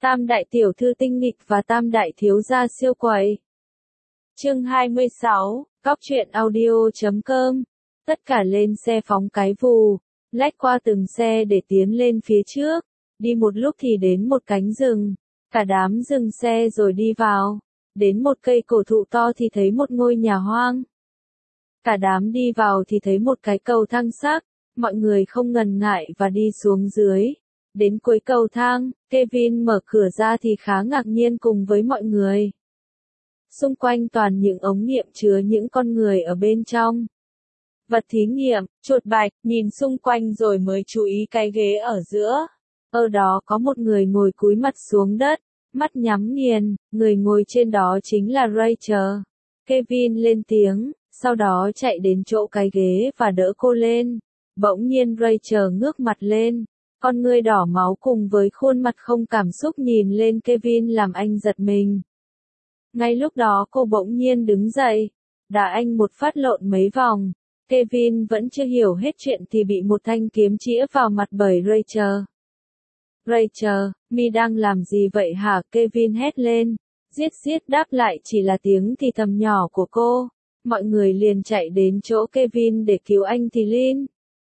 Tam đại tiểu thư tinh nghịch và tam đại thiếu gia siêu quậy. Chương 26, Cóc truyện audio.com. Tất cả lên xe phóng cái vù, lách qua từng xe để tiến lên phía trước. Đi một lúc thì đến một cánh rừng, cả đám dừng xe rồi đi vào. Đến một cây cổ thụ to thì thấy một ngôi nhà hoang. Cả đám đi vào thì thấy một cái cầu thang sắc, mọi người không ngần ngại và đi xuống dưới. Đến cuối cầu thang, Kevin mở cửa ra thì khá ngạc nhiên cùng với mọi người. Xung quanh toàn những ống nghiệm chứa những con người ở bên trong. Vật thí nghiệm, chuột bạch, nhìn xung quanh rồi mới chú ý cái ghế ở giữa. Ở đó có một người ngồi cúi mặt xuống đất, mắt nhắm nghiền, người ngồi trên đó chính là Rachel. Kevin lên tiếng, sau đó chạy đến chỗ cái ghế và đỡ cô lên. Bỗng nhiên Rachel ngước mặt lên. Con ngươi đỏ máu cùng với khuôn mặt không cảm xúc nhìn lên Kevin làm anh giật mình. Ngay lúc đó cô bỗng nhiên đứng dậy, đá anh một phát lộn mấy vòng. Kevin vẫn chưa hiểu hết chuyện thì bị một thanh kiếm chĩa vào mặt bởi Rachel. Rachel, mi đang làm gì vậy hả? Kevin hét lên. Giết đáp lại chỉ là tiếng thì thầm nhỏ của cô. Mọi người liền chạy đến chỗ Kevin để cứu anh thì Lynn,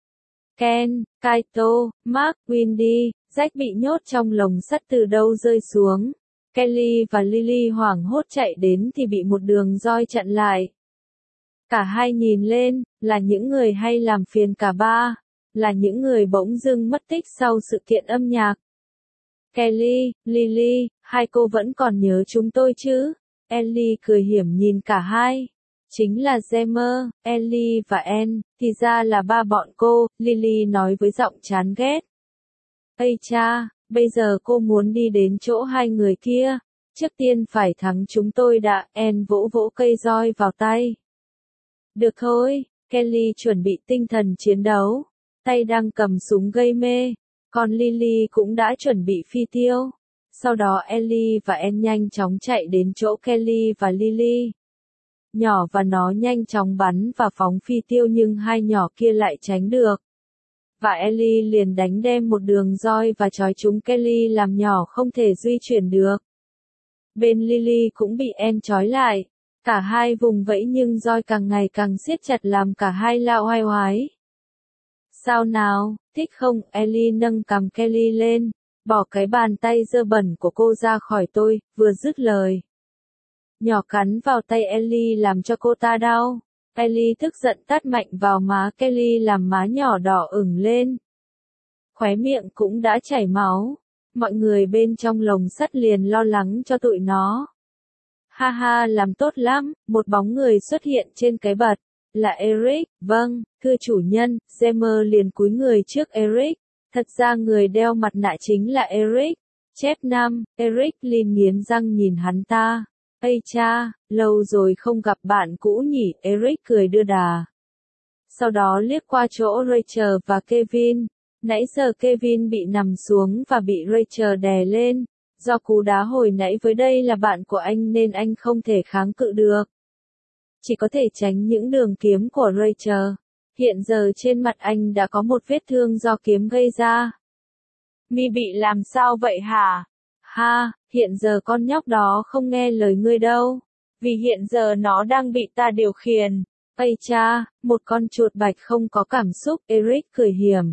Ken, Kaito, Mark, Wendy, Jack bị nhốt trong lồng sắt từ đâu rơi xuống. Kelly và Lily hoảng hốt chạy đến thì bị một đường roi chặn lại. Cả hai nhìn lên, là những người hay làm phiền cả ba, là những người bỗng dưng mất tích sau sự kiện âm nhạc. Kelly, Lily, hai cô vẫn còn nhớ chúng tôi chứ? Ellie cười hiểm nhìn cả hai. Chính là Jammer, Ellie và Anne, thì ra là ba bọn cô, Lily nói với giọng chán ghét. Ây cha, bây giờ cô muốn đi đến chỗ hai người kia, trước tiên phải thắng chúng tôi đã, Anne vỗ vỗ cây roi vào tay. Được thôi, Kelly chuẩn bị tinh thần chiến đấu, tay đang cầm súng gây mê, còn Lily cũng đã chuẩn bị phi tiêu. Sau đó Ellie và Anne nhanh chóng chạy đến chỗ Kelly và Lily. Nhỏ và nó nhanh chóng bắn và phóng phi tiêu nhưng hai nhỏ kia lại tránh được. Và Ellie liền đánh đem một đường roi và trói chúng Kelly làm nhỏ không thể di chuyển được. Bên Lily cũng bị Anne trói lại. Cả hai vùng vẫy nhưng roi càng ngày càng siết chặt làm cả hai lao oai oái. Sao nào, thích không? Ellie nâng cằm Kelly lên, bỏ cái bàn tay dơ bẩn của cô ra khỏi tôi, vừa dứt lời. Nhỏ cắn vào tay Ellie làm cho cô ta đau. Ellie tức giận tát mạnh vào má Kelly làm má nhỏ đỏ ửng lên. Khóe miệng cũng đã chảy máu. Mọi người bên trong lồng sắt liền lo lắng cho tụi nó. Ha ha, làm tốt lắm, một bóng người xuất hiện trên cái bật. Là Eric, vâng, thưa chủ nhân. Jammer liền cúi người trước Eric. Thật ra người đeo mặt nạ chính là Eric. Chép 5, Eric liền nghiến răng nhìn hắn ta. Ây cha, lâu rồi không gặp bạn cũ nhỉ, Eric cười đưa đà. Sau đó liếc qua chỗ Rachel và Kevin. Nãy giờ Kevin bị nằm xuống và bị Rachel đè lên. Do cú đá hồi nãy với đây là bạn của anh nên anh không thể kháng cự được. Chỉ có thể tránh những đường kiếm của Rachel. Hiện giờ trên mặt anh đã có một vết thương do kiếm gây ra. Mi bị làm sao vậy hả? Ha, hiện giờ con nhóc đó không nghe lời ngươi đâu. Vì hiện giờ nó đang bị ta điều khiển. Ây cha, một con chuột bạch không có cảm xúc, Eric cười hiểm.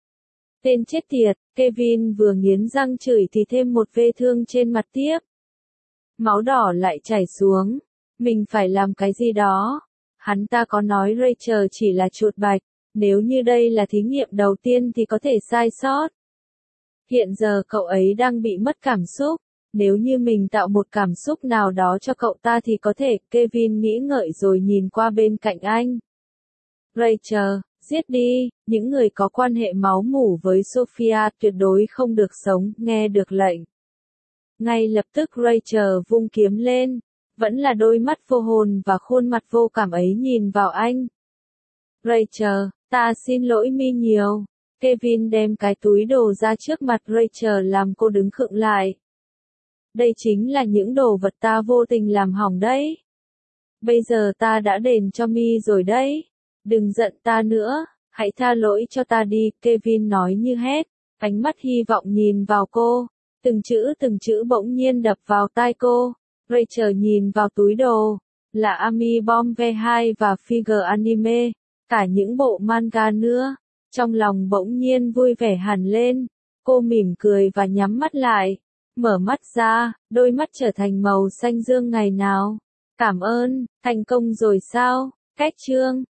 Tên chết tiệt, Kevin vừa nghiến răng chửi thì thêm một vết thương trên mặt tiếp. Máu đỏ lại chảy xuống. Mình phải làm cái gì đó. Hắn ta có nói Rachel chỉ là chuột bạch. Nếu như đây là thí nghiệm đầu tiên thì có thể sai sót. Hiện giờ cậu ấy đang bị mất cảm xúc. Nếu như mình tạo một cảm xúc nào đó cho cậu ta thì có thể, Kevin nghĩ ngợi rồi nhìn qua bên cạnh anh. Rachel, giết đi, những người có quan hệ máu mủ với Sophia tuyệt đối không được sống, nghe được lệnh. Ngay lập tức Rachel vung kiếm lên, vẫn là đôi mắt vô hồn và khuôn mặt vô cảm ấy nhìn vào anh. Rachel, ta xin lỗi mi nhiều. Kevin đem cái túi đồ ra trước mặt Rachel làm cô đứng khựng lại. Đây chính là những đồ vật ta vô tình làm hỏng đấy. Bây giờ ta đã đền cho mi rồi đấy. Đừng giận ta nữa, hãy tha lỗi cho ta đi, Kevin nói như hét, ánh mắt hy vọng nhìn vào cô. Từng chữ bỗng nhiên đập vào tai cô. Rachel nhìn vào túi đồ, là Ami Bomb V2 và Figure Anime, cả những bộ manga nữa. Trong lòng bỗng nhiên vui vẻ hẳn lên, cô mỉm cười và nhắm mắt lại. Mở mắt ra, đôi mắt trở thành màu xanh dương ngày nào. Cảm ơn, thành công rồi sao? Cách chương